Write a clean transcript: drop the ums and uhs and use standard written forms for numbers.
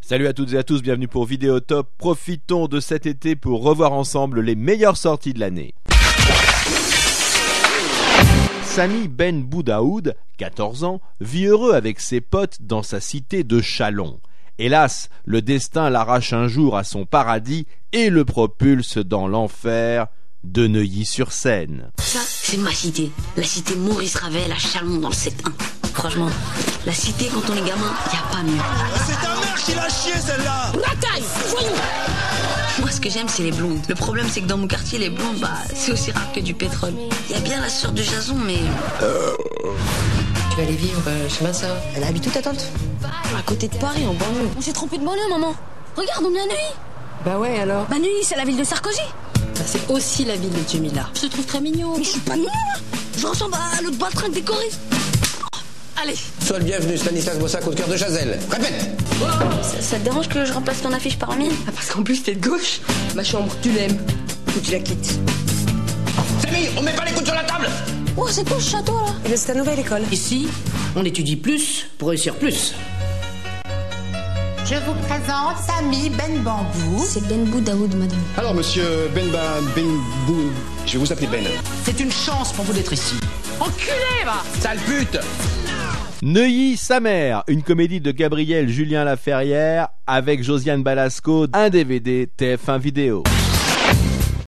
Salut à toutes et à tous, bienvenue pour Vidéo Top. Profitons de cet été pour revoir ensemble les meilleures sorties de l'année. Sami Ben Boudaoud, 14 ans, vit heureux avec ses potes dans sa cité de Chalon. Hélas, le destin l'arrache un jour à son paradis et le propulse dans l'enfer de Neuilly-sur-Seine. Ça, c'est ma cité. La cité Maurice Ravel à Chalon dans le 7-1. Franchement, la cité quand on est gamin, y a pas mieux. C'est ta mère qui l'a chié celle-là. La taille, voyons. Moi, ce que j'aime, c'est les blondes. Le problème, c'est que dans mon quartier, les blondes, c'est aussi rare que du pétrole. Y a bien la sœur de Jason, mais... Tu vas aller vivre chez ma sœur. Elle habite où ta tante? À côté de Paris, en banlieue. On s'est trompé de banlieue, maman. Regarde, on est à Neuilly. Bah ouais, alors? Bah Neuilly, c'est la ville de Sarkozy. Bah, c'est aussi la ville de Jemila. Je te trouve très mignon. Mais je suis pas mignon, là. Je ressemble à l'autre baltringue des choristes. Allez. Sois le bienvenu, Stanislas Bossac, au cœur de Chazelle. Répète. Ça te dérange que je remplace ton affiche par la mienne? Ah, parce qu'en plus, t'es de gauche. Ma chambre, tu l'aimes. Ou tu la quittes. Samy, on met pas les coudes sur la table. Oh, c'est quoi ce château, là? Eh bien, c'est ta nouvelle école. Ici, on étudie plus pour réussir plus. Je vous présente Sami Ben Bambou. C'est Ben Boudaoud, madame. Alors, monsieur Ben Bou... Je vais vous appeler Ben. C'est une chance pour vous d'être ici. Enculé, va! Sale pute. Neuilly, sa mère, une comédie de Gabriel Julien Laferrière avec Josiane Balasco, un DVD TF1 Vidéo.